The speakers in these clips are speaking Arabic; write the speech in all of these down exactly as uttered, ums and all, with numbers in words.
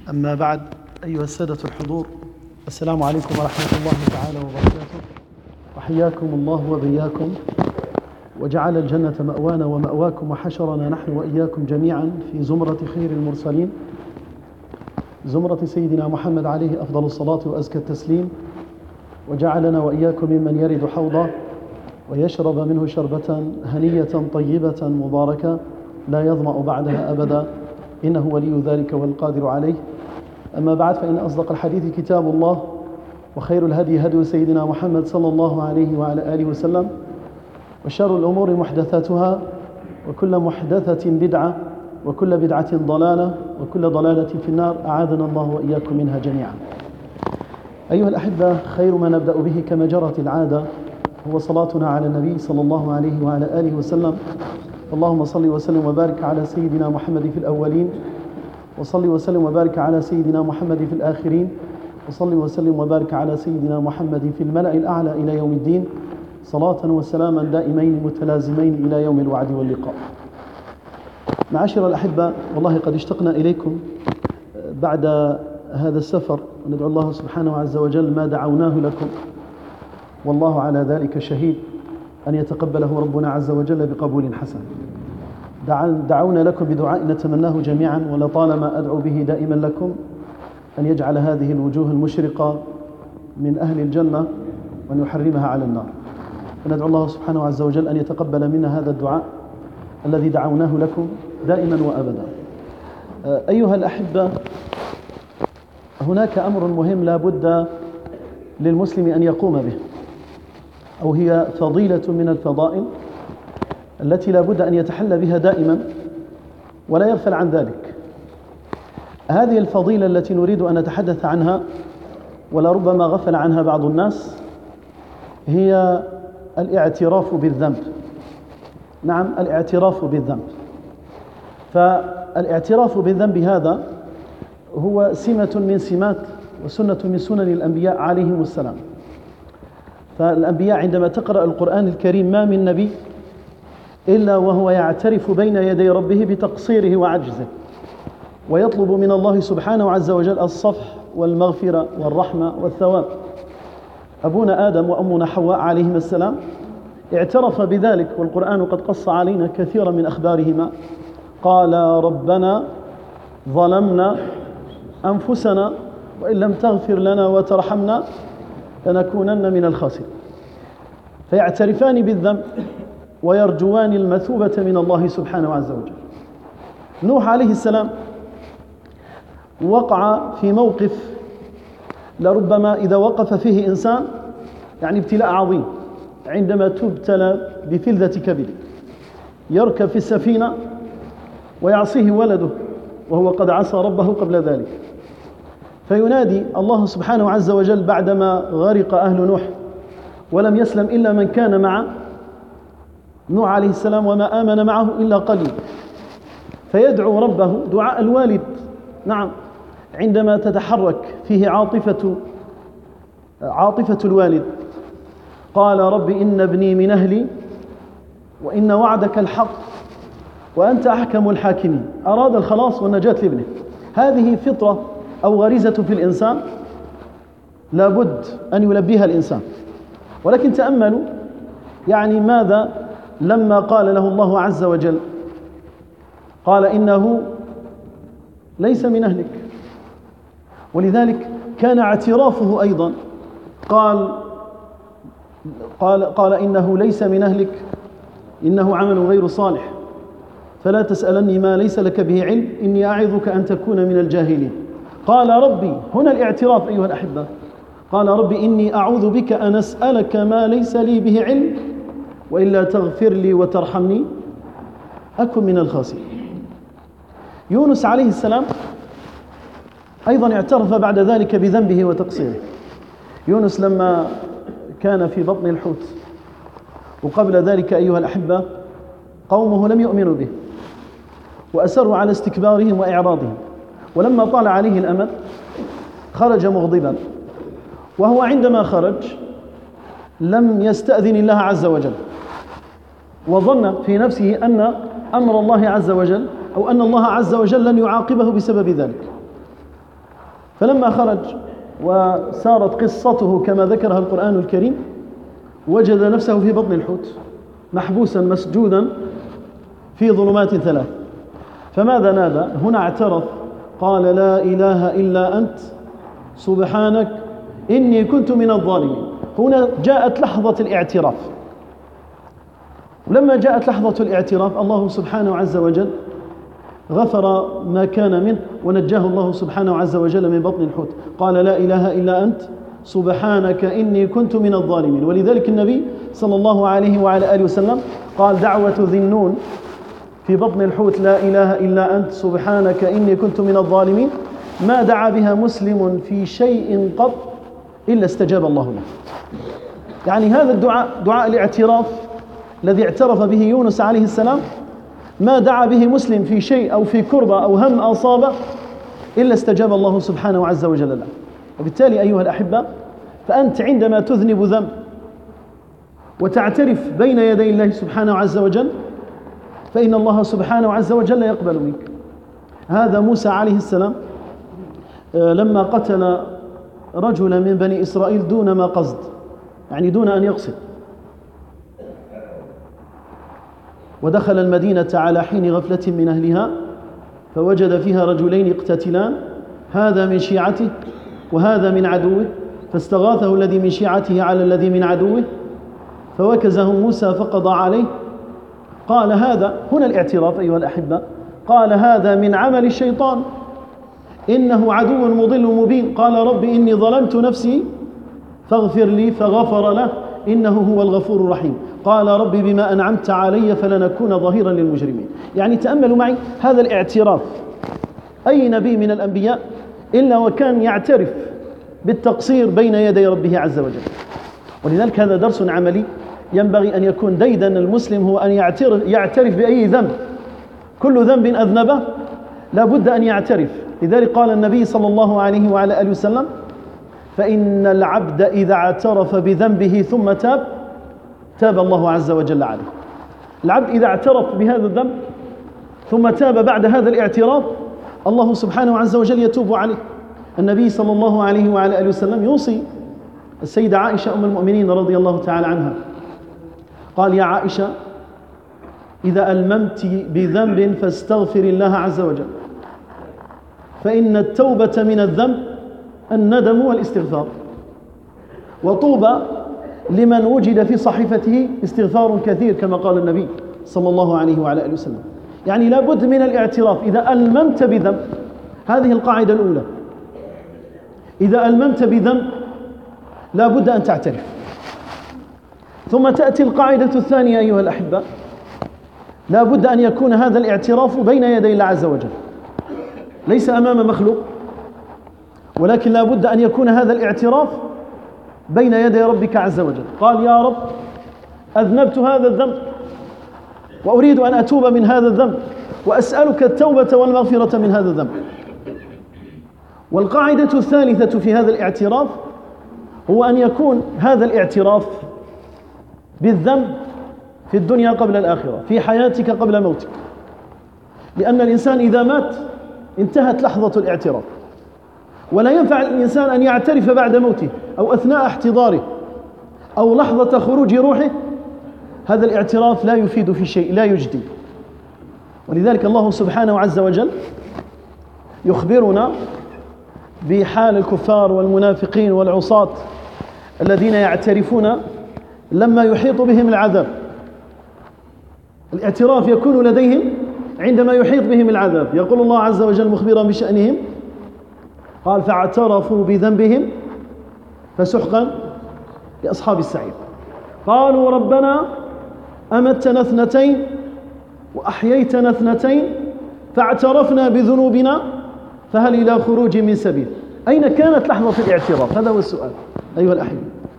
أما بعد، أيها السادة الحضور، السلام عليكم ورحمة الله تعالى وبركاته، وحياكم الله وبياكم، وجعل الجنة مأوانا ومأواكم، وحشرنا نحن وإياكم جميعا في زمرة خير المرسلين، زمرة سيدنا محمد عليه أفضل الصلاة وأزكى التسليم، وجعلنا وإياكم ممن يرد حوضه ويشرب منه شربة هنية طيبة مباركة لا يظمأ بعدها أبدا، إنه ولي ذلك والقادر عليه. أما بعد، فإن أصدق الحديث كتاب الله، وخير الهدي هدي سيدنا محمد صلى الله عليه وعلى آله وسلم، وشر الأمور محدثاتها، وكل محدثة بدعة، وكل بدعة ضلالة، وكل ضلالة في النار، أعاذنا الله وإياكم منها جميعا. أيها الأحبة، خير ما نبدأ به كما جرت العادة هو صلاتنا على النبي صلى الله عليه وعلى آله وسلم. اللهم صل وسلم وبارك على سيدنا محمد في الأولين، وصل وسلم وبارك على سيدنا محمد في الآخرين، وصل وسلم وبارك على سيدنا محمد في الملأ الأعلى إلى يوم الدين، صلاة وسلاما دائمين متلازمين إلى يوم الوعد واللقاء. معاشر الأحبة، والله قد اشتقنا إليكم بعد هذا السفر، وندعو الله سبحانه عز وجل ما دعوناه لكم، والله على ذلك شهيد، أن يتقبله ربنا عز وجل بقبول حسن. دعونا لكم بدعاء نتمناه جميعا، ولطالما أدعو به دائما لكم، أن يجعل هذه الوجوه المشرقة من أهل الجنة، وأن يحرمها على النار. وندعو الله سبحانه عز وجل أن يتقبل منا هذا الدعاء الذي دعوناه لكم دائما وأبدا. أيها الأحبة، هناك أمر مهم لا بد للمسلم أن يقوم به، أو هي فضيلة من الفضائل التي لا بد أن يتحلى بها دائما ولا يغفل عن ذلك. هذه الفضيلة التي نريد أن نتحدث عنها، ولربما غفل عنها بعض الناس، هي الاعتراف بالذنب. نعم، الاعتراف بالذنب. فالاعتراف بالذنب هذا هو سمة من سمات وسنة من سنن الأنبياء عليهم السلام. فالأنبياء عندما تقرأ القرآن الكريم ما من نبي إلا وهو يعترف بين يدي ربه بتقصيره وعجزه، ويطلب من الله سبحانه عز وجل الصفح والمغفرة والرحمة والثواب. أبونا آدم وأمنا حواء عليهما السلام اعترف بذلك، والقرآن قد قص علينا كثيرا من أخبارهما. قال ربنا ظلمنا أنفسنا وإن لم تغفر لنا وترحمنا لنكونن من الخاسرين. فيعترفان بالذنب ويرجوان المثوبة من الله سبحانه عز وجل. نوح عليه السلام وقع في موقف لربما إذا وقف فيه إنسان يعني ابتلاء عظيم، عندما تبتلى بفلذة كبد، يركب في السفينة ويعصيه ولده وهو قد عصى ربه قبل ذلك، فينادي الله سبحانه عز وجل بعدما غرق أهل نوح ولم يسلم إلا من كان مع نوح عليه السلام وما آمن معه إلا قليل، فيدعو ربه دعاء الوالد. نعم، عندما تتحرك فيه عاطفة عاطفة الوالد، قال رب إن ابني من أهلي وإن وعدك الحق وأنت أحكم الحاكمين. أراد الخلاص والنجاة لابنه. هذه فطرة أو غريزة في الإنسان لابد أن يلبيها الإنسان. ولكن تأملوا يعني ماذا لما قال له الله عز وجل، قال إنه ليس من أهلك، ولذلك كان اعترافه أيضا، قال قال قال إنه ليس من أهلك إنه عمل غير صالح فلا تسألني ما ليس لك به علم إني أعظك أن تكون من الجاهلين. قال ربي، هنا الاعتراف أيها الأحبة، قال ربي إني أعوذ بك أن أسألك ما ليس لي به علم وإلا تغفر لي وترحمني أكن من الخاسرين. يونس عليه السلام أيضا اعترف بعد ذلك بذنبه وتقصيره. يونس لما كان في بطن الحوت، وقبل ذلك أيها الأحبة قومه لم يؤمنوا به وأسروا على استكبارهم وإعراضهم، ولما طال عليه الأمد خرج مغضبا، وهو عندما خرج لم يستأذن الله عز وجل، وظن في نفسه أن أمر الله عز وجل أو أن الله عز وجل لن يعاقبه بسبب ذلك. فلما خرج وسارت قصته كما ذكرها القرآن الكريم وجد نفسه في بطن الحوت محبوسا مسجودا في ظلمات ثلاث. فماذا نادى؟ هنا اعترف قال لا إله إلا أنت سبحانك إني كنت من الظالمين. هنا جاءت لحظة الاعتراف. ولما جاءت لحظة الاعتراف الله سبحانه عز وجل غفر ما كان منه ونجاه الله سبحانه عز وجل من بطن الحوت. قال لا إله إلا أنت سبحانك إني كنت من الظالمين. ولذلك النبي صلى الله عليه وعلى آله وسلم قال دعوة ذي النون في بطن الحوت لا إله إلا أنت سبحانك إني كنت من الظالمين ما دعا بها مسلم في شيء قط إلا استجاب الله له. يعني هذا الدعاء دعاء الاعتراف الذي اعترف به يونس عليه السلام ما دعا به مسلم في شيء أو في كربة أو هم أصابه إلا استجاب الله سبحانه عز وجل له. وبالتالي أيها الأحبة فأنت عندما تذنب ذنب وتعترف بين يدي الله سبحانه عز وجل فإن الله سبحانه عز وجل يقبل منك. هذا موسى عليه السلام لما قتل رجلا من بني إسرائيل دون ما قصد، يعني دون أن يقصد، ودخل المدينة على حين غفلة من أهلها فوجد فيها رجلين يقتتلان هذا من شيعته وهذا من عدوه فاستغاثه الذي من شيعته على الذي من عدوه فوكزه موسى فقضى عليه. قال هذا هنا الاعتراف أيها الأحبة، قال هذا من عمل الشيطان إنه عدو مضل مبين. قال رب إني ظلمت نفسي فاغفر لي فغفر له إنه هو الغفور الرحيم. قال رب بما أنعمت علي فلنكون ظهيرا للمجرمين. يعني تأملوا معي هذا الاعتراف. أي نبي من الأنبياء إلا وكان يعترف بالتقصير بين يدي ربه عز وجل. ولذلك هذا درس عملي ينبغي أن يكون ديدا المسلم هو أن يعترف, يعترف بأي ذنب. كل ذنب أذنبه لا بد أن يعترف. لذلك قال النبي صلى الله عليه وعلى آله وسلم فإن العبد إذا اعترف بذنبه ثم تاب تاب الله عز وجل عليه. العبد إذا اعترف بهذا الذنب ثم تاب بعد هذا الاعتراف الله سبحانه عز وجل يتوب عليه. النبي صلى الله عليه وعلى آله وسلم يوصي السيدة عائشة أم المؤمنين رضي الله تعالى عنها قال يا عائشة إذا ألممت بذنب فاستغفر الله عز وجل فإن التوبة من الذنب الندم والاستغفار وطوبى لمن وجد في صحيفته استغفار كثير كما قال النبي صلى الله عليه وعلى آله وسلم. يعني لا بد من الاعتراف. إذا ألممت بذنب، هذه القاعدة الأولى، إذا ألممت بذنب لا بد أن تعترف. ثم تأتي القاعدة الثانية أيها الأحبة، لا بد أن يكون هذا الاعتراف بين يدي الله عز وجل ليس أمام مخلوق، ولكن لا بد أن يكون هذا الاعتراف بين يدي ربك عز وجل. قال يا رب أذنبت هذا الذنب وأريد أن أتوب من هذا الذنب وأسألك التوبة والمغفرة من هذا الذنب. والقاعدة الثالثة في هذا الاعتراف هو أن يكون هذا الاعتراف بالذنب في الدنيا قبل الآخرة، في حياتك قبل موتك. لأن الإنسان إذا مات انتهت لحظة الاعتراف، ولا ينفع الإنسان أن يعترف بعد موته أو أثناء احتضاره أو لحظة خروج روحه. هذا الاعتراف لا يفيد في شيء، لا يجدي. ولذلك الله سبحانه عز وجل يخبرنا بحال الكفار والمنافقين والعصاة الذين يعترفون لما يحيط بهم العذاب. الاعتراف يكون لديهم عندما يحيط بهم العذاب. يقول الله عز وجل مخبرا بشأنهم قال فاعترفوا بذنبهم فسحقا لأصحاب السعير. قالوا ربنا أمتنا اثنتين وأحييتنا اثنتين فاعترفنا بذنوبنا فهل إلى خروج من سبيل. أين كانت لحظة الاعتراف؟ هذا هو السؤال أيها الأحبة.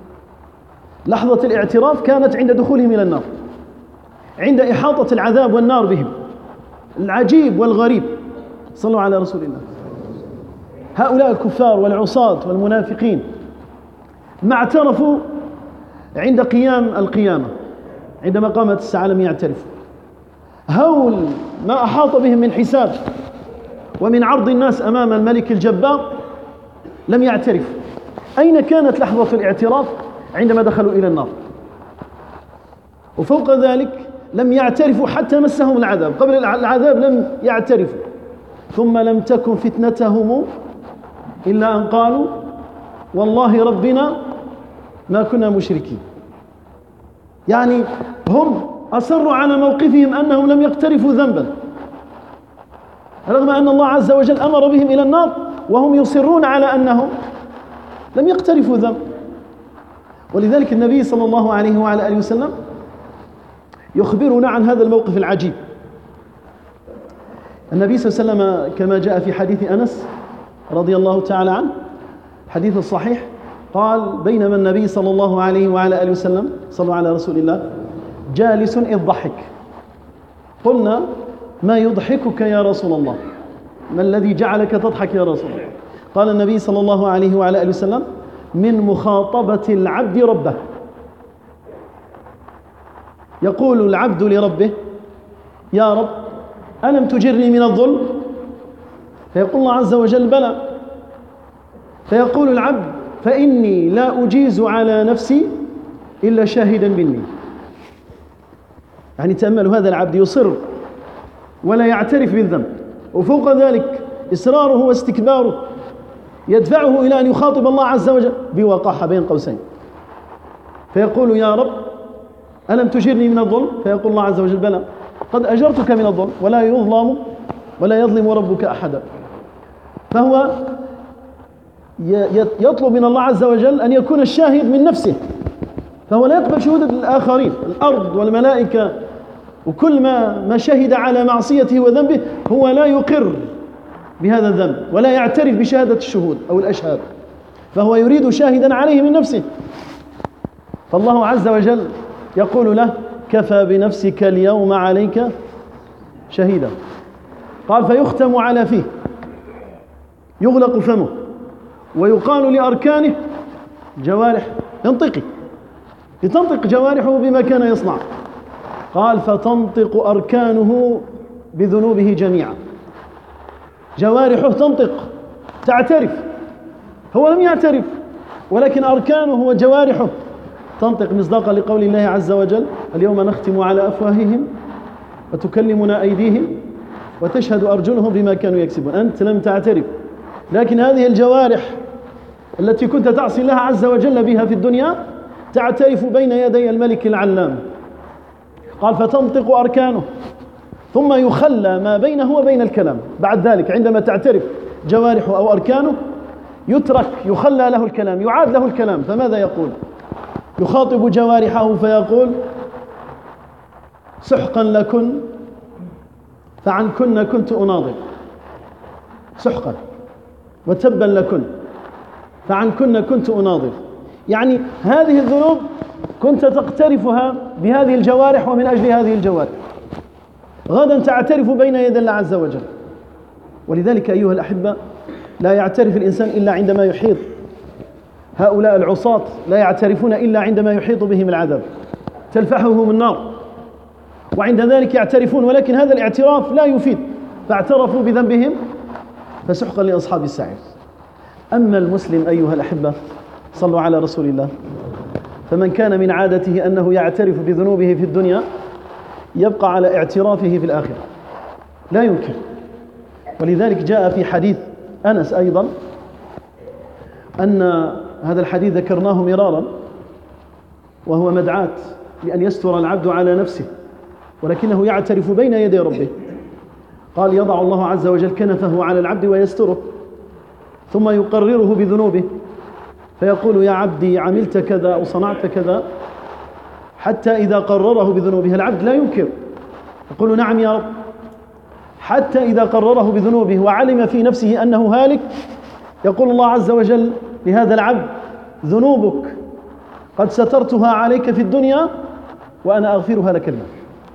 لحظة الاعتراف كانت عند دخولهم إلى النار، عند إحاطة العذاب والنار بهم. العجيب والغريب، صلوا على رسول الله، هؤلاء الكفار والعصاة والمنافقين ما اعترفوا عند قيام القيامة، عندما قامت الساعة لم يعترفوا. هول ما أحاط بهم من حساب ومن عرض الناس أمام الملك الجبار لم يعترف. أين كانت لحظة الاعتراف؟ عندما دخلوا إلى النار. وفوق ذلك لم يعترفوا حتى مسهم العذاب، قبل العذاب لم يعترفوا. ثم لم تكن فتنتهم إلا أن قالوا والله ربنا ما كنا مشركين. يعني هم أصروا على موقفهم أنهم لم يقترفوا ذنبا، رغم أن الله عز وجل أمر بهم إلى النار، وهم يصرون على أنهم لم يقترفوا ذنب. ولذلك النبي صلى الله عليه وعلى آله وسلم يخبرنا عن هذا الموقف العجيب. النبي صلى الله عليه وسلم كما جاء في حديث أنس رضي الله تعالى عنه، حديث الصحيح، قال بينما النبي صلى الله عليه وعلى آله وسلم صلوا على رسول الله جالس إذ ضحك، قلنا ما يضحكك يا رسول الله؟ ما الذي جعلك تضحك يا رسول الله؟ قال النبي صلى الله عليه وعلى آله وسلم من مخاطبة العبد ربه. يقول العبد لربه يا رب ألم تجرني من الظلم؟ فيقول الله عز وجل بلى. فيقول العبد فإني لا أجيز على نفسي إلا شاهدا مني. يعني تأملوا، هذا العبد يصر ولا يعترف بالذنب، وفوق ذلك إصراره واستكباره يدفعه إلى أن يخاطب الله عز وجل بوقاحة بين قوسين. فيقول يا رب ألم تجرني من الظلم؟ فيقول الله عز وجل بلى قد أجرتك من الظلم ولا يظلم ولا يظلم ربك أحدا. فهو يطلب من الله عز وجل أن يكون الشاهد من نفسه، فهو لا يقبل شهود الآخرين، الأرض والملائكة وكل ما ما شهد على معصيته وذنبه هو لا يقر بهذا الذنب ولا يعترف بشهادة الشهود أو الأشهاد، فهو يريد شاهدا عليه من نفسه. فالله عز وجل يقول له كفى بنفسك اليوم عليك شهيدا. قال فيختم على فيه، يغلق فمه، ويقال لأركانه جوارح انطقي، لتنطق جوارحه بما كان يصنع. قال فتنطق أركانه بذنوبه جميعا، جوارحه تنطق تعترف، هو لم يعترف ولكن أركانه وجوارحه تنطق، مصداقا لقول الله عز وجل اليوم نختم على أفواههم وتكلمنا أيديهم وتشهد أرجلهم بما كانوا يكسبون. أنت لم تعترف، لكن هذه الجوارح التي كنت تعصي الله عز وجل بها في الدنيا تعترف بين يدي الملك العلام. قال فتنطق أركانه، ثم يخلى ما بينه وبين الكلام. بعد ذلك عندما تعترف جوارحه أو أركانه يترك، يخلى له الكلام، يعاد له الكلام. فماذا يقول؟ يخاطب جوارحه فيقول سحقا لكن فعنكن كنت أناضل، سحقا وتبا لكن فعنكن كنت أناضل. يعني هذه الذنوب كنت تقترفها بهذه الجوارح ومن أجل هذه الجوارح، غدا تعترف بين يدي الله عز وجل. ولذلك أيها الأحبة لا يعترف الإنسان إلا عندما يحيط، هؤلاء العصاة لا يعترفون إلا عندما يحيط بهم العذاب تلفحهم النار، وعند ذلك يعترفون، ولكن هذا الاعتراف لا يفيد، فاعترفوا بذنبهم فسحقا لأصحاب السعير. أما المسلم أيها الأحبة صلوا على رسول الله، فمن كان من عادته أنه يعترف بذنوبه في الدنيا يبقى على اعترافه في الآخرة، لا ينكر. ولذلك جاء في حديث أنس أيضا أن هذا الحديث ذكرناه مرارا، وهو مدعاة لأن يستر العبد على نفسه ولكنه يعترف بين يدي ربه. قال يضع الله عز وجل كنفه على العبد ويستره، ثم يقرره بذنوبه فيقول يا عبدي عملت كذا أو صنعت كذا، حتى إذا قرره بذنوبه العبد لا ينكر، يقول نعم يا رب، حتى إذا قرره بذنوبه وعلم في نفسه أنه هالك يقول الله عز وجل لهذا العبد ذنوبك قد سترتها عليك في الدنيا وأنا أغفرها لك اليوم.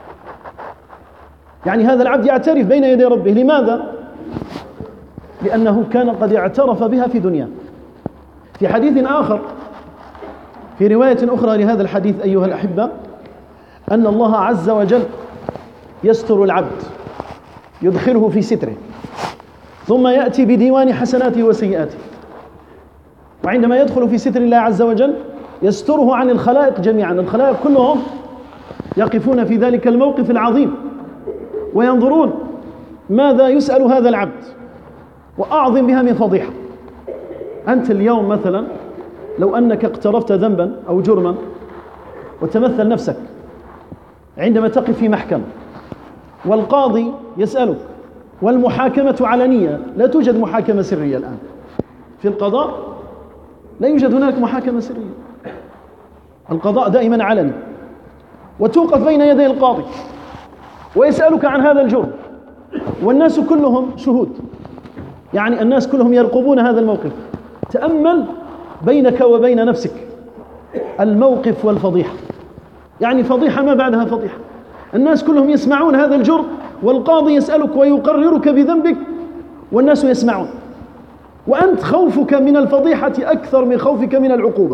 يعني هذا العبد يعترف بين يدي ربه، لماذا؟ لأنه كان قد اعترف بها في دنياه. في حديث آخر، في رواية أخرى لهذا الحديث أيها الأحبة، أن الله عز وجل يستر العبد، يدخله في ستره، ثم يأتي بديوان حسناته وسيئاته، وعندما يدخل في ستر الله عز وجل يستره عن الخلائق جميعا. الخلائق كلهم يقفون في ذلك الموقف العظيم وينظرون ماذا يسأل هذا العبد، وأعظم بها من فضيحة. أنت اليوم مثلا لو أنك اقترفت ذنبا أو جرما، وتمثل نفسك عندما تقف في محكمة والقاضي يسألك والمحاكمة علنية، لا توجد محاكمة سرية الآن في القضاء، لا يوجد هناك محاكمة سرية، القضاء دائما علني، وتوقف بين يدي القاضي ويسألك عن هذا الجرم، والناس كلهم شهود، يعني الناس كلهم يرقبون هذا الموقف. تأمل بينك وبين نفسك الموقف والفضيحة، يعني فضيحة ما بعدها فضيحة. الناس كلهم يسمعون هذا الجرم، والقاضي يسألك ويقررك بذنبك والناس يسمعون، وأنت خوفك من الفضيحة أكثر من خوفك من العقوبة.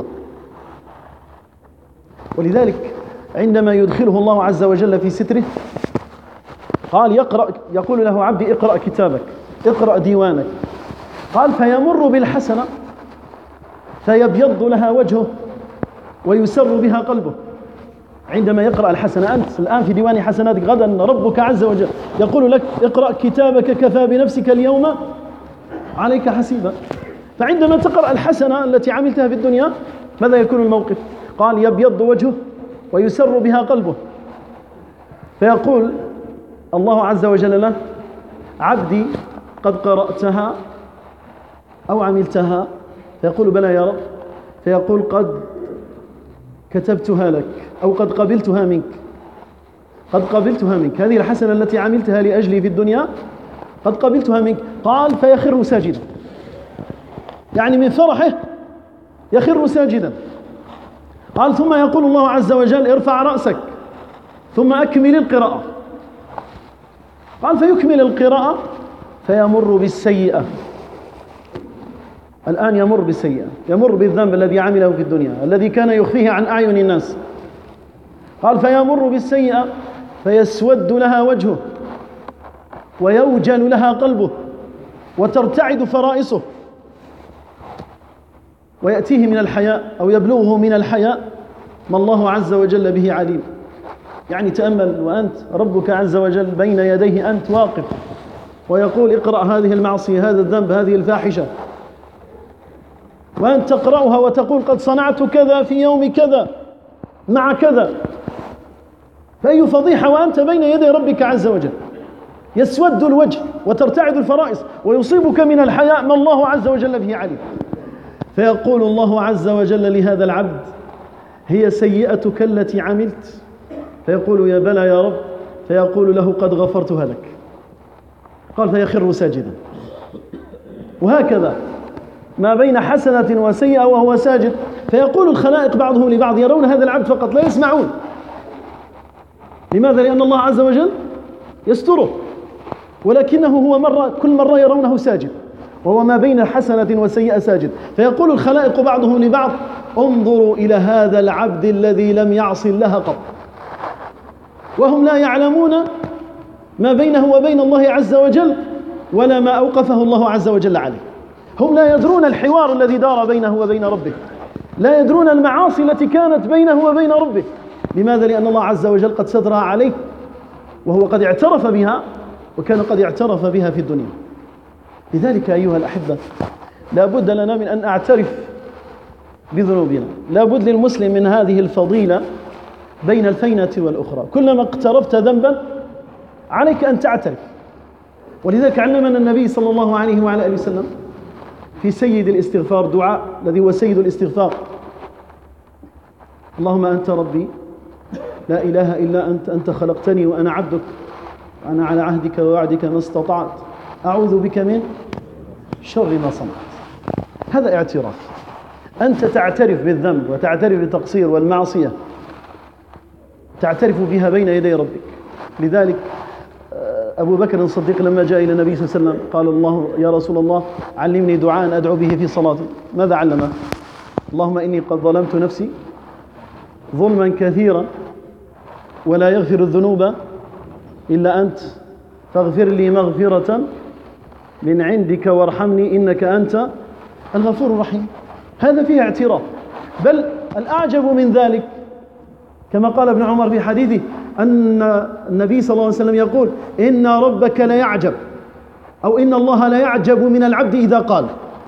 ولذلك عندما يدخله الله عز وجل في ستره قال يقرأ، يقول له عبدي اقرأ كتابك، اقرأ ديوانك. قال فيمر بالحسنة فيبيض لها وجهه ويسر بها قلبه. عندما يقرأ الحسنة، أنت الآن في ديوان حسناتك، غدا ربك عز وجل يقول لك اقرأ كتابك كفى بنفسك اليوم عليك حسيبا. فعندما تقرأ الحسنة التي عملتها في الدنيا ماذا يكون الموقف؟ قال يبيض وجهه ويسر بها قلبه، فيقول الله عز وجل له عبدي قد قرأتها أو عملتها؟ فيقول بلى يا رب، فيقول قد كتبتها لك أو قد قبلتها منك، قد قبلتها منك، هذه الحسنة التي عملتها لأجلي في الدنيا قد قبلتها منك. قال فيخر ساجدا، يعني من فرحه يخر ساجدا. قال ثم يقول الله عز وجل ارفع رأسك ثم أكمل القراءة. قال فيكمل القراءة فيمر بالسيئة، الآن يمر بالسيئة، يمر بالذنب الذي عمله في الدنيا الذي كان يخفيه عن أعين الناس. قال فيمر بالسيئة فيسود لها وجهه ويوجل لها قلبه وترتعد فرائصه، ويأتيه من الحياء أو يبلغه من الحياء ما الله عز وجل به عليم. يعني تأمل وأنت ربك عز وجل بين يديه أنت واقف ويقول اقرأ هذه المعصية، هذا الذنب، هذه الفاحشة، وأنت تقرأها وتقول قد صنعت كذا في يوم كذا مع كذا. فأي فضيحة وأنت بين يدي ربك عز وجل. يسود الوجه وترتعد الفرائص ويصيبك من الحياء ما الله عز وجل به عليم. فيقول الله عز وجل لهذا العبد هي سيئتك التي عملت؟ فيقول يا بلى يا رب، فيقول له قد غفرتها لك. قال فيخر ساجدا. وهكذا ما بين حسنة وسيئة وهو ساجد. فيقول الخلائق بعضهم لبعض يرون هذا العبد فقط لا يسمعون. لماذا؟ لأن الله عز وجل يستره، ولكنه هو مرة كل مرة يرونه ساجد، وهو ما بين حسنة وسيئة ساجد. فيقول الخلائق بعضهم لبعض انظروا إلى هذا العبد الذي لم يعص الله قط، وهم لا يعلمون ما بينه وبين الله عز وجل ولا ما أوقفه الله عز وجل عليه. هم لا يدرون الحوار الذي دار بينه وبين ربه، لا يدرون المعاصي التي كانت بينه وبين ربه. لماذا؟ لأن الله عز وجل قد سترها عليه وهو قد اعترف بها، وكان قد اعترف بها في الدنيا. لذلك أيها الأحبة لا بد لنا من أن أعترف بذنوبنا، لا بد للمسلم من هذه الفضيلة بين الفينة والأخرى. كلما اقترفت ذنبا عليك أن تعترف. ولذلك علمنا النبي صلى الله عليه وعلى آله وسلم في سيد الاستغفار دعاء الذي هو سيد الاستغفار: اللهم أنت ربي لا إله إلا أنت، أنت خلقتني وأنا عبدك، وأنا على عهدك ووعدك ما استطعت، أعوذ بك من شر ما صنعت. هذا اعتراف، أنت تعترف بالذنب وتعترف بالتقصير والمعصية، تعترف بها بين يدي ربك. لذلك أبو بكر الصديق لما جاء إلى النبي صلى الله عليه وسلم قال الله يا رسول الله علمني دعاء أدعو به في صلاتي. ماذا علمه؟ اللهم إني قد ظلمت نفسي ظلما كثيرا ولا يغفر الذنوب إلا أنت فاغفر لي مغفرة من عندك وارحمني إنك أنت الغفور الرحيم. هذا فيه اعتراف. بل الأعجب من ذلك كما قال ابن عمر في حديثه أن النبي صلى الله عليه وسلم يقول: إن ربك لا يعجب، أو إن الله لا يعجب من العبد إذا قال: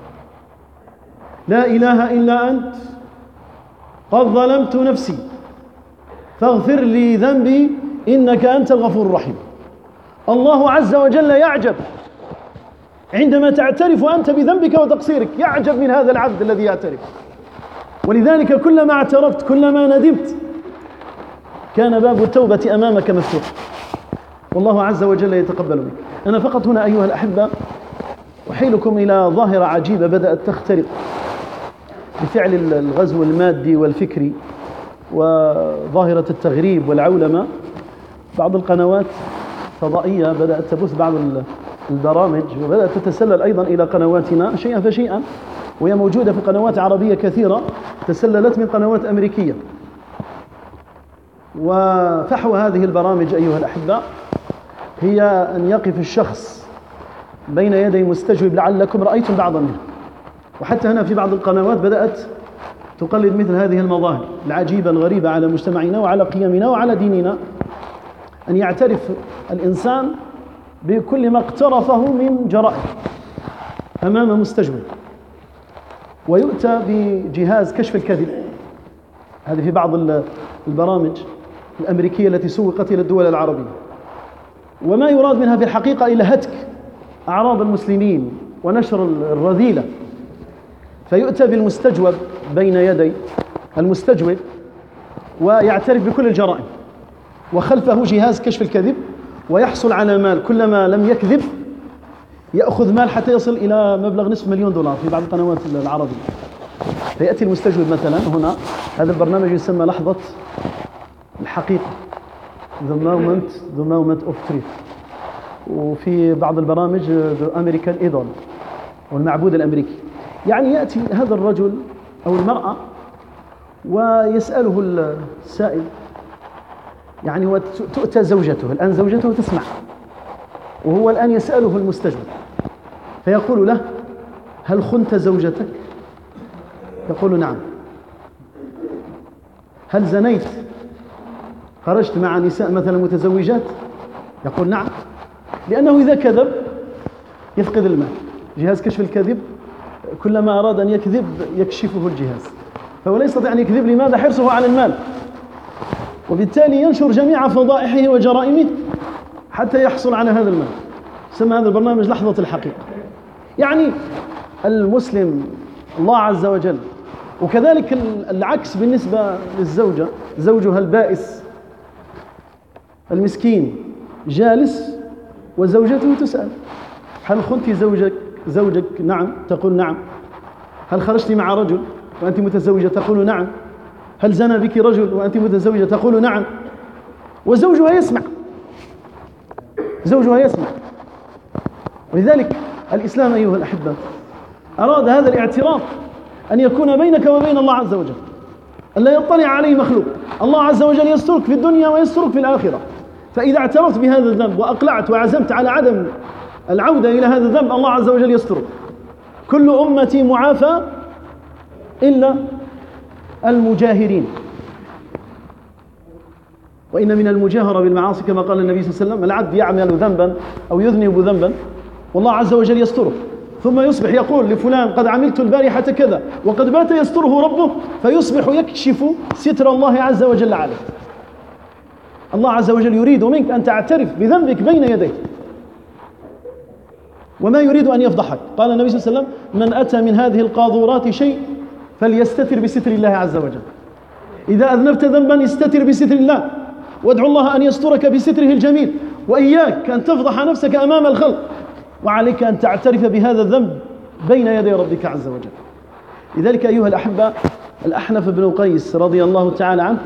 لا إله إلا أنت قد ظلمت نفسي فاغفر لي ذنبي إنك أنت الغفور الرحيم. الله عز وجل يعجب عندما تعترف أنت بذنبك وتقصيرك، يعجب من هذا العبد الذي يعترف. ولذلك كلما اعترفت كلما ندمت كان باب التوبة أمامك مفتوح، والله عز وجل يتقبل منك. أنا فقط هنا أيها الأحبة أحيلكم إلى ظاهرة عجيبة بدأت تخترق بفعل الغزو المادي والفكري وظاهرة التغريب والعولمة. بعض القنوات الفضائية بدأت تبث بعض البرامج وبدأت تتسلل أيضا إلى قنواتنا شيئا فشيئا، وهي موجودة في قنوات عربية كثيرة تسللت من قنوات أمريكية. وفحوى هذه البرامج أيها الأحبة هي أن يقف الشخص بين يدي مستجوب، لعلكم رأيتم بعضا منها. وحتى هنا في بعض القنوات بدأت تقلد مثل هذه المظاهر العجيبة الغريبة على مجتمعنا وعلى قيمنا وعلى ديننا، أن يعترف الإنسان بكل ما اقترفه من جرائم أمام مستجوب، ويؤتى بجهاز كشف الكذب. هذه في بعض البرامج الأمريكية التي سوقت إلى الدول العربية، وما يراد منها في الحقيقة إلا هتك أعراض المسلمين ونشر الرذيلة. فيؤتى بالمستجوب بين يدي المستجوب ويعترف بكل الجرائم، وخلفه جهاز كشف الكذب، ويحصل على مال. كلما لم يكذب يأخذ مال حتى يصل إلى مبلغ نصف مليون دولار في بعض القنوات العربية. فيأتي المستجوب مثلا هنا، هذا البرنامج يسمى لحظة الحقيقة، The Moment The Moment of Truth. وفي بعض البرامج The American Idol والمعبود الأمريكي. يعني يأتي هذا الرجل أو المرأة ويسأله السائل، يعني وتؤتى زوجته، الآن زوجته تسمع، وهو الآن يسأله المستجوب فيقول له: هل خنت زوجتك؟ يقول: نعم. هل زنيت؟ خرجت مع نساء مثلا متزوجات؟ يقول: نعم. لأنه إذا كذب يفقد المال. جهاز كشف الكذب كلما أراد أن يكذب يكشفه الجهاز، فهو لا يستطيع أن يكذب. لماذا؟ حرصه على المال. وبالتالي ينشر جميع فضائحه وجرائمه حتى يحصل على هذا المال. سمى هذا البرنامج لحظة الحقيقة. يعني المسلم الله عز وجل. وكذلك العكس بالنسبة للزوجة، زوجها البائس المسكين جالس وزوجته تسأل: هل خنت زوجك زوجك؟ نعم. تقول: نعم. هل خرجت مع رجل وأنت متزوجة؟ تقول: نعم. هل زنى بك رجل وأنت متزوجة؟ تقول: نعم. وزوجها يسمع، زوجها يسمع. ولذلك الإسلام أيها الأحبة أراد هذا الاعتراف أن يكون بينك وبين الله عز وجل، أن لا يطلع عليه مخلوق. الله عز وجل يسترك في الدنيا ويسترك في الآخرة. فإذا اعترفت بهذا الذنب وأقلعت وعزمت على عدم العودة إلى هذا الذنب، الله عز وجل يسترك. كل أمتي معافى إلا المجاهرين. وإن من المجاهرة بالمعاصي كما قال النبي صلى الله عليه وسلم: العبد يعمل ذنبا أو يذنب ذنبا والله عز وجل يستره، ثم يصبح يقول لفلان: قد عملت البارحة كذا، وقد بات يستره ربه، فيصبح يكشف ستر الله عز وجل عليه. الله عز وجل يريد منك أن تعترف بذنبك بين يديه، وما يريد أن يفضحك. قال النبي صلى الله عليه وسلم: من أتى من هذه القاذورات شيء فليستتر بستر الله عز وجل. إذا أذنبت ذنبا استتر بستر الله، وادعو الله أن يسترك بستره الجميل. وإياك أن تفضح نفسك أمام الخلق، وعليك أن تعترف بهذا الذنب بين يدي ربك عز وجل. لذلك أيها الأحبة، الأحنف بن قيس رضي الله تعالى عنه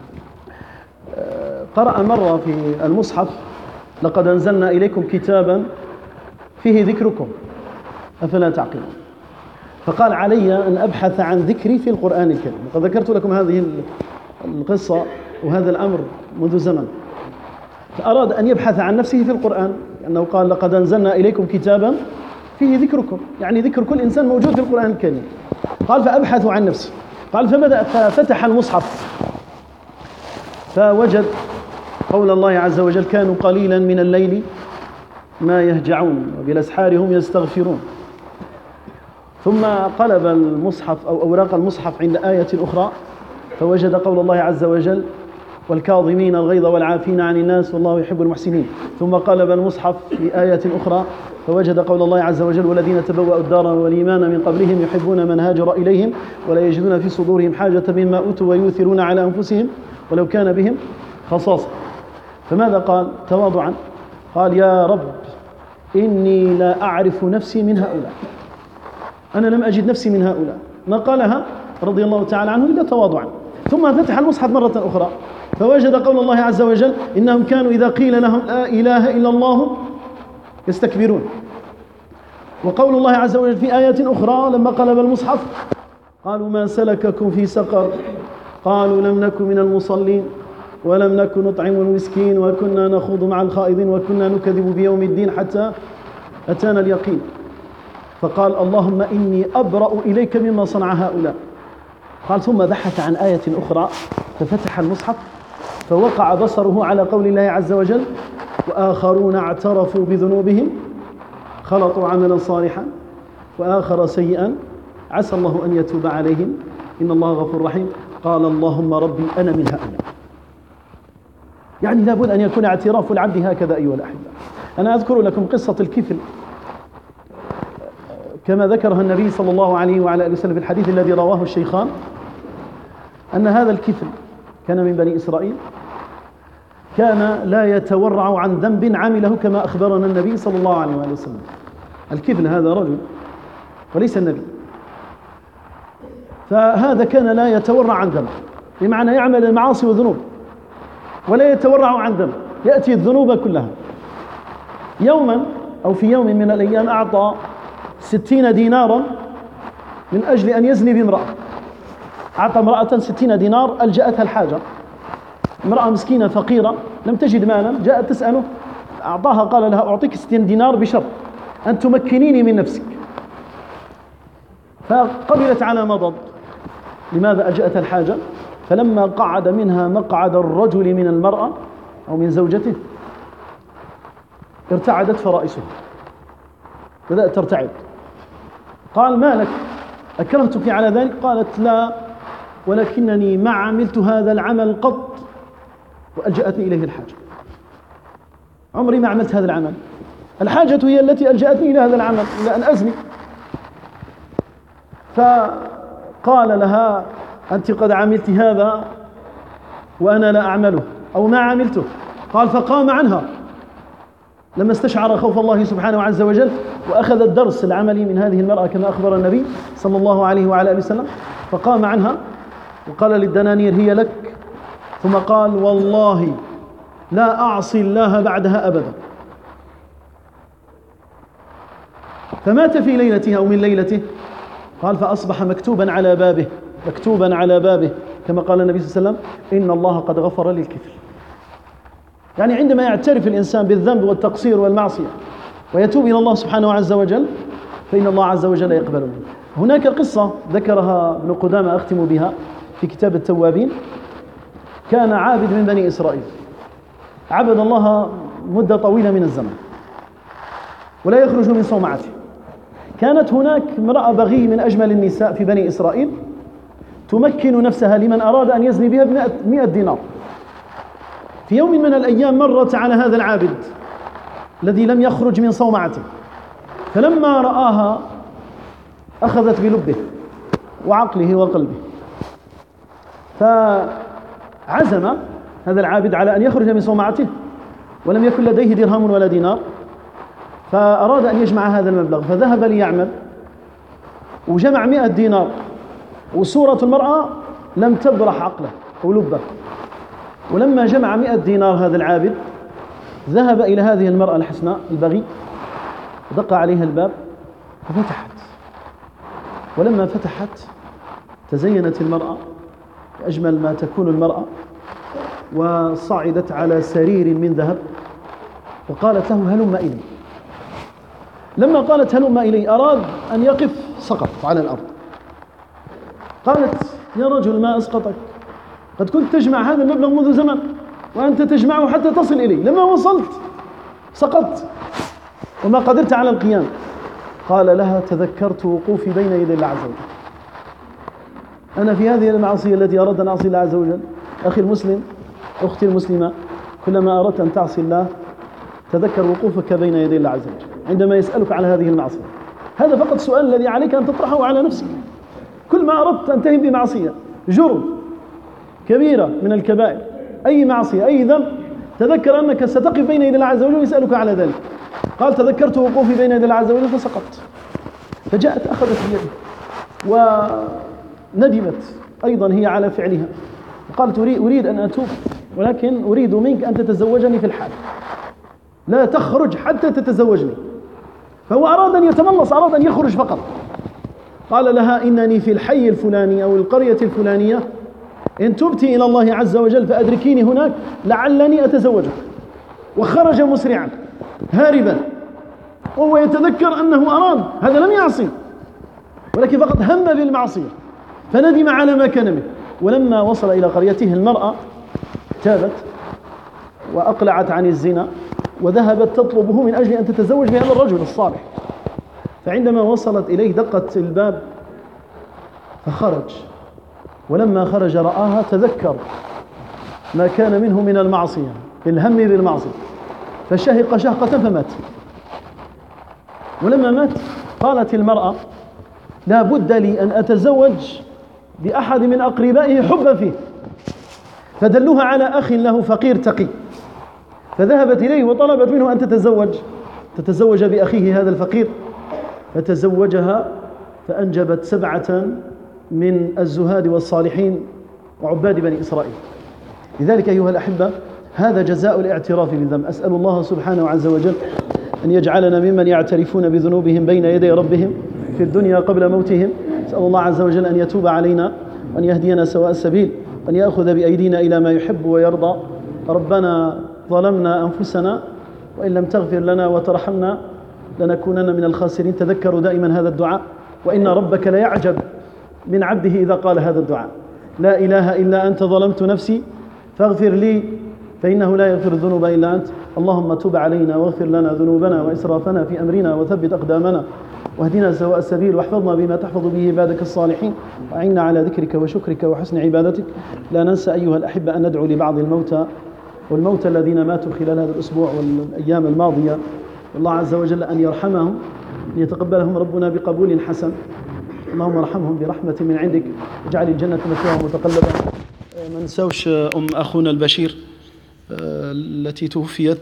قرأ مرة في المصحف: لقد أنزلنا إليكم كتابا فيه ذكركم أفلا تعقلون. فقال: علي أن أبحث عن ذكري في القرآن الكريم. وقد ذكرت لكم هذه القصة وهذا الأمر منذ زمن. فأراد أن يبحث عن نفسه في القرآن، لأنه قال: لقد أنزلنا إليكم كتابا فيه ذكركم، يعني ذكر كل إنسان موجود في القرآن الكريم. قال فأبحث عن نفسي. قال فبدأ ففتح المصحف فوجد قول الله عز وجل كانوا قليلا من الليل ما يهجعون وبالأسحار هم يستغفرون. ثم قلب المصحف أو أوراق المصحف عند آية أخرى فوجد قول الله عز وجل والكاظمين الغيظ والعافين عن الناس والله يحب المحسنين. ثم قلب المصحف في آية أخرى فوجد قول الله عز وجل والذين تبوأوا الدار والإيمان من قبلهم يحبون من هاجر إليهم ولا يجدون في صدورهم حاجة مما أوتوا ويؤثرون على أنفسهم ولو كان بهم خصاصة. فماذا قال تواضعا؟ قال يا رب إني لا أعرف نفسي من هؤلاء، أنا لم أجد نفسي من هؤلاء. ما قالها رضي الله تعالى عنه إلا تواضعا. ثم فتح المصحف مرة أخرى فوجد قول الله عز وجل إنهم كانوا إذا قيل لهم لا إله إلا الله يستكبرون. وقول الله عز وجل في آية أخرى لما قلب المصحف قالوا ما سلككم في سقر قالوا لم نكن من المصلين ولم نكن نطعم المسكين وكنا نخوض مع الخائضين وكنا نكذب بيوم الدين حتى أتانا اليقين. فقال اللهم إني أبرأ إليك مما صنع هؤلاء. قال ثم بحث عن آية أخرى ففتح المصحف فوقع بصره على قول الله عز وجل وآخرون اعترفوا بذنوبهم خلطوا عملا صالحا وآخر سيئا عسى الله أن يتوب عليهم إن الله غفور رحيم. قال اللهم ربي أنا من هؤلاء. يعني لابد أن يكون اعتراف العبد هكذا أيها الأحبة. أنا أذكر لكم قصة الكفل كما ذكرها النبي صلى الله عليه وعلى آله وسلم في الحديث الذي رواه الشيخان أن هذا الكفل كان من بني إسرائيل كان لا يتورع عن ذنب عمله كما أخبرنا النبي صلى الله عليه وآله وسلم. الكفل هذا رجل وليس النبي، فهذا كان لا يتورع عن ذنب بمعنى يعمل المعاصي والذنوب ولا يتورع عن ذنب، يأتي الذنوب كلها. يوما أو في يوم من الأيام أعطى ستين دينارا من أجل أن يزني بامرأة. أعطى امرأة ستين دينار ألجأتها الحاجة، امرأة مسكينة فقيرة لم تجد مالا جاءت تسأله أعطاها قال لها أعطيك ستين دينار بشرط أن تمكنيني من نفسك. فقبلت على مضض. لماذا ألجأتها الحاجة؟ فلما قعد منها مقعد الرجل من المرأة أو من زوجته ارتعدت فرائسها، بدأت ترتعد. قال ما لك أكرهتك على ذلك؟ قالت لا ولكنني ما عملت هذا العمل قط وألجأتني إليه الحاجة، عمري ما عملت هذا العمل، الحاجة هي التي ألجأتني إلى هذا العمل إلى أن أزني. فقال لها أنت قد عملت هذا وأنا لا أعمله أو ما عملته. قال فقام عنها لما استشعر خوف الله سبحانه عز وجل وأخذ الدرس العملي من هذه المرأة كما أخبر النبي صلى الله عليه وعلى آله وسلم. فقام عنها وقال للدنانير هي لك، ثم قال والله لا أعصي الله بعدها أبدا. فمات في ليلتها أو من ليلته. قال فأصبح مكتوبا على بابه مكتوبا على بابه كما قال النبي صلى الله عليه وسلم إن الله قد غفر للكفل. يعني عندما يعترف الإنسان بالذنب والتقصير والمعصية ويتوب إلى الله سبحانه عز وجل فإن الله عز وجل يقبل منه. هناك قصة ذكرها ابن قدامة أختم بها في كتاب التوابين. كان عابد من بني إسرائيل عبد الله مدة طويلة من الزمن ولا يخرج من صومعته. كانت هناك امرأة بغي من أجمل النساء في بني إسرائيل تمكن نفسها لمن أراد أن يزني بها بمئة دينار. في يوم من الأيام مرت على هذا العابد الذي لم يخرج من صومعته، فلما رآها أخذت بلبه وعقله وقلبه، فعزم هذا العابد على أن يخرج من صومعته ولم يكن لديه درهم ولا دينار، فأراد أن يجمع هذا المبلغ فذهب ليعمل وجمع مئة دينار، وصورة المرأة لم تبرح عقله أو لبه. ولما جمع مئة دينار هذا العابد ذهب إلى هذه المرأة الحسناء البغي دق عليها الباب ففتحت. ولما فتحت تزينت المرأة أجمل ما تكون المرأة وصعدت على سرير من ذهب وقالت له هلم إلي. لما قالت هلم إلي أراد أن يقف سقط على الأرض، قالت يا رجل ما أسقطك، قد كنت تجمع هذا المبلغ منذ زمن وأنت تجمعه حتى تصل إليه، لما وصلت سقطت وما قدرت على القيام. قال لها تذكرت وقوفي بين يدي الله عز وجل، أنا في هذه المعصية التي أردت أن أعصي الله عز وجل. أخي المسلم، أختي المسلمة، كلما أردت أن تعصي الله تذكر وقوفك بين يدي الله عز وجل عندما يسألك على هذه المعصية. هذا فقط السؤال الذي عليك أن تطرحه على نفسك. كل ما أردت أن تنتهي بمعصية، جرم، كبيرة من الكبائر، أي معصية، أي ذنب، تذكر أنك ستقف بين يدي الله عز وجل ويسألك على ذلك. قال تذكرت وقوفي بين يدي الله عز وجل فسقطت. فجاءت أخذت بيدي وندمت أيضا هي على فعلها، وقالت أريد أن أتوب، ولكن أريد منك أن تتزوجني في الحال، لا تخرج حتى تتزوجني. فهو أراد أن يتملص، أراد أن يخرج فقط. قال لها إنني في الحي الفلاني أو القرية الفلانية، إن تبت إلى الله عز وجل فأدركيني هناك لعلني أتزوجك. وخرج مسرعا هاربا وهو يتذكر أنه أراد، هذا لم يعصي ولكن فقط هم بالمعصية، فندم على ما كان منه. ولما وصل إلى قريته المرأة تابت وأقلعت عن الزنا وذهبت تطلبه من أجل أن تتزوج بهذا الرجل الصالح. فعندما وصلت إليه دقت الباب فخرج، ولما خرج رآها تذكر ما كان منه من المعصية، الهم بالمعصية، فشهق شهقة فمات. ولما مات قالت المرأة لا بد لي أن أتزوج بأحد من أقربائه حبا فيه، فدلوها على أخ له فقير تقي، فذهبت إليه وطلبت منه أن تتزوج تتزوج بأخيه هذا الفقير، فتزوجها فأنجبت سبعة من الزهاد والصالحين وعباد بني إسرائيل. لذلك أيها الأحبة هذا جزاء الاعتراف بالذنب. أسأل الله سبحانه عز وجل أن يجعلنا ممن يعترفون بذنوبهم بين يدي ربهم في الدنيا قبل موتهم. أسأل الله عز وجل أن يتوب علينا وأن يهدينا سواء السبيل وأن يأخذ بأيدينا إلى ما يحب ويرضى. ربنا ظلمنا أنفسنا وإن لم تغفر لنا وترحمنا لنكونن من الخاسرين. تذكروا دائما هذا الدعاء، وإن ربك ليعجب من عبده إذا قال هذا الدعاء: لا إله إلا أنت ظلمت نفسي فاغفر لي فإنه لا يغفر الذنوب إلا أنت. اللهم تب علينا واغفر لنا ذنوبنا وإسرافنا في أمرنا وثبت أقدامنا واهدنا سواء السبيل واحفظنا بما تحفظ به عبادك الصالحين وأعنا على ذكرك وشكرك وحسن عبادتك. لا ننسى أيها الأحبة أن ندعو لبعض الموتى والموتى الذين ماتوا خلال هذا الأسبوع والأيام الماضية، والله عز وجل أن يرحمهم، أن يتقبلهم ربنا بقبول حسن. اللهم ارحمهم برحمة من عندك، واجعل الجنة مثواهم متقلبا. ما نساوش أم أخونا البشير التي توفيت